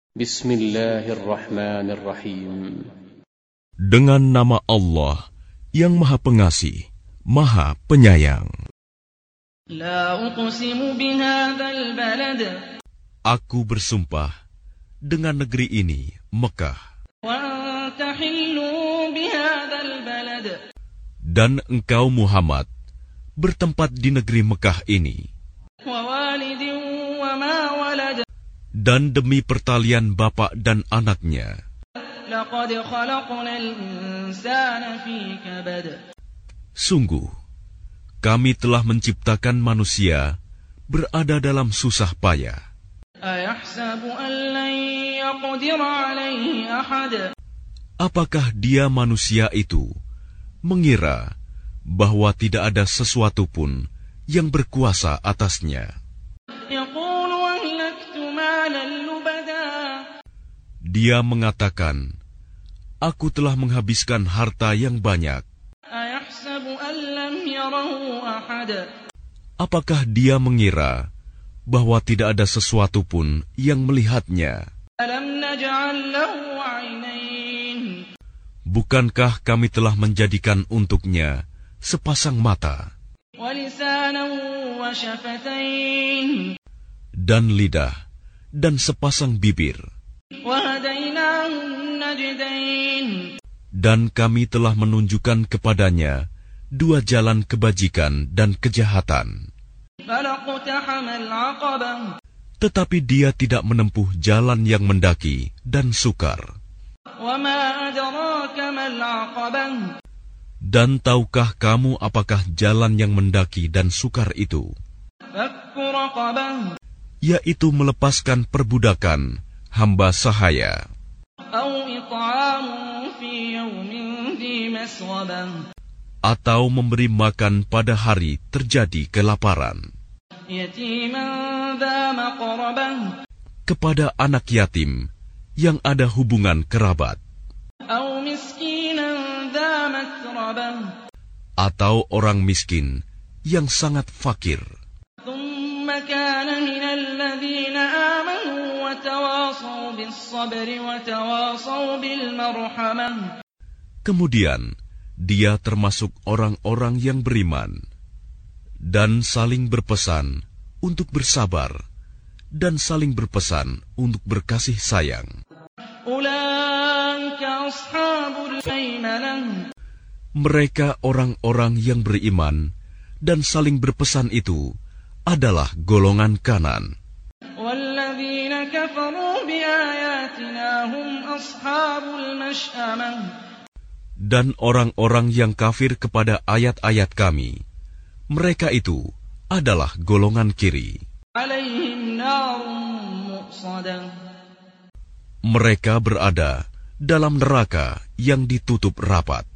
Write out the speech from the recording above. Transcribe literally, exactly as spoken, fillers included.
Bismillahirrahmanirrahim. Dengan nama Allah yang Maha Pengasih, Maha Penyayang. La uqsimu bihadzal balad. Aku bersumpah dengan negeri ini, Mekah. Wa anta hillu bihadzal balad. Dan engkau Muhammad bertempat di negeri Mekah ini. Wa walidin wa ma walad. Dan demi pertalian bapak dan anaknya. Laqad khalaqnal insana fi kabad. Sungguh, kami telah menciptakan manusia berada dalam susah payah. Ayahsabu an lan yaqdir alaihi ahad. Apakah dia manusia itu mengira bahwa tidak ada sesuatu pun yang berkuasa atasnya? Yaqulu ahlaktu malan lubada. Dia mengatakan, aku telah menghabiskan harta yang banyak. Ayahsabu an lam yarahu ahad. Apakah dia mengira bahwa tidak ada sesuatu pun yang melihatnya? Alam naj'al lahu 'ainain. Bukankah kami telah menjadikan untuknya sepasang mata Wa lisanan wa shafatain. dan lidah dan sepasang bibir? Wa hadainahu najdain. Dan kami telah menunjukkan kepadanya dua jalan kebajikan dan kejahatan. Falaqtahamal 'aqabah. Tetapi dia tidak menempuh jalan yang mendaki dan sukar. Wa ma adraka mal 'aqabah. Dan tahukah kamu apakah jalan yang mendaki dan sukar itu? Fakku raqabah. Yaitu melepaskan perbudakan hamba sahaya. Aw it'amun fi yawmin dhi masghabah. Atau memberi makan pada hari terjadi kelaparan. Yatiman dha maqrabah. Kepada anak yatim yang ada hubungan kerabat. Aw miskinan dha matrabah. Atau orang miskin yang sangat fakir. Thumma kana minal ladzina amanu wa tawasaw bis sabri wa tawasaw bil marhamah. Kemudian dia termasuk orang-orang yang beriman dan saling berpesan untuk bersabar dan saling berpesan untuk berkasih sayang. Ulaika ashabul maimanah. Mereka orang-orang yang beriman dan saling berpesan itu adalah golongan kanan. Walladzina kafaru biayatina hum ashabul mash'amah. Dan orang-orang yang kafir kepada ayat-ayat kami, mereka itu adalah golongan kiri. Alaihim narun muqsadah. Mereka berada dalam neraka yang ditutup rapat.